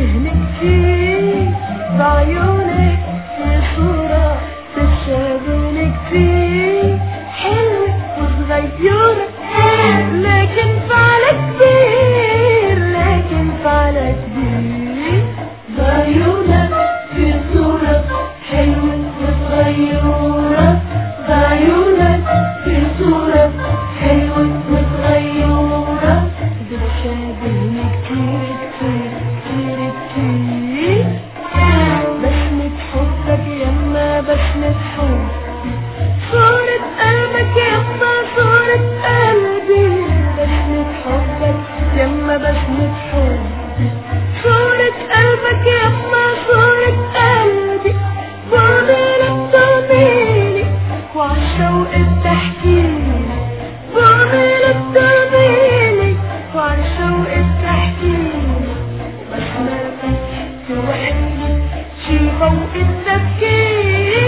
بتشابهني كتير بعيونك في صورة بتشابهني كتير حلوة وصغيرة لكن فعلك كبير لكن فعلك كبير بعيونك في صورة حلوة وصغيرة بعيونك في صورة حلوة وصغيرة بتشابهني كتير كتير كتير كتير بسمة حبك يما بسمة حبي صورة قلبك يما صورة قلبي بسمة حبك يما بسمة حبي صورة قلبك يما صورة قلبي بعملك تعملي وعالشوق بتحكيلي بعملك تعملي وعالشوق بتحكيلي بسمتك توحيلي شي فوق التفكير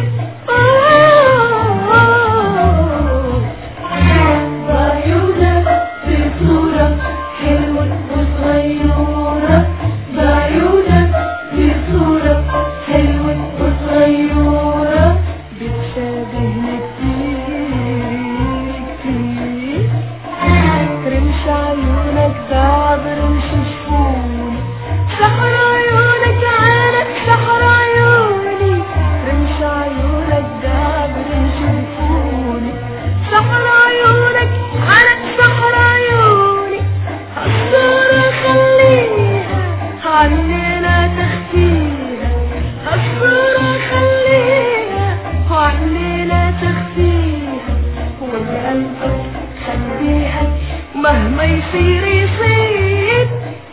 بعيونك في صورة حلوة وصغيرة بعيونك في صورة حلوة وصغيرة بتشابهني كتير كتير رمش عيونك دعب رمش شفوني سحر عيونك عينك سحر عيوني رمش عيونك دعب رمش شفوني سحر عيونك عينك سحر عيوني الصورة خليها عني لا تخفيها الصورة خليها عني لا تخفيها وقلبك خليها مهما يصير يصير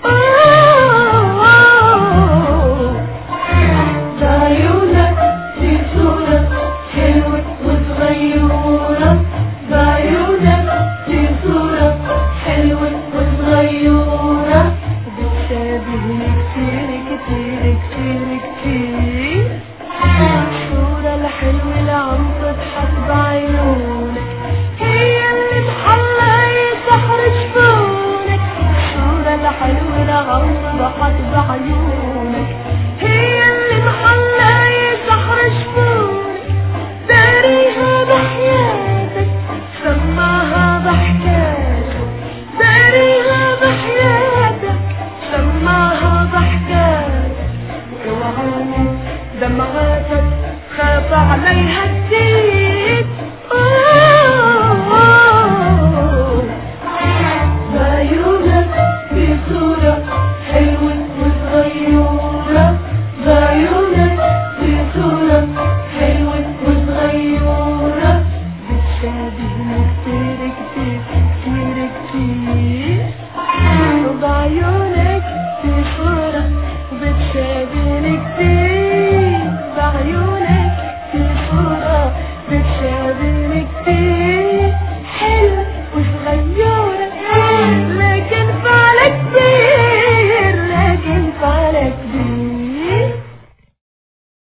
بعيونك في صورة حلوة وصغيرة بعيونك في صورة حلوة وصغيرة بتشابهني كتير كتير كتير كتير الصورة الحلوة اللي عم تضحك بعيونك هي اللي محلة سحر جفونك الصورة الحلوة اللي عم تضحك بعيونك هي اللي محلة سحر جفونك داريها بحياتك سماها ضحكاتك داريها بحياتك سماها ضحكاتك اوعاني دمعاتك خاف عليها كتير بعيونك في صورة حلوة وصغيرة بعيونك في صورة حلوة وصغيرة بتشابهني كتير كتير كتير كتير بعيونك في صورة بتشابهني كتير بعيونك في صورة بتشابهني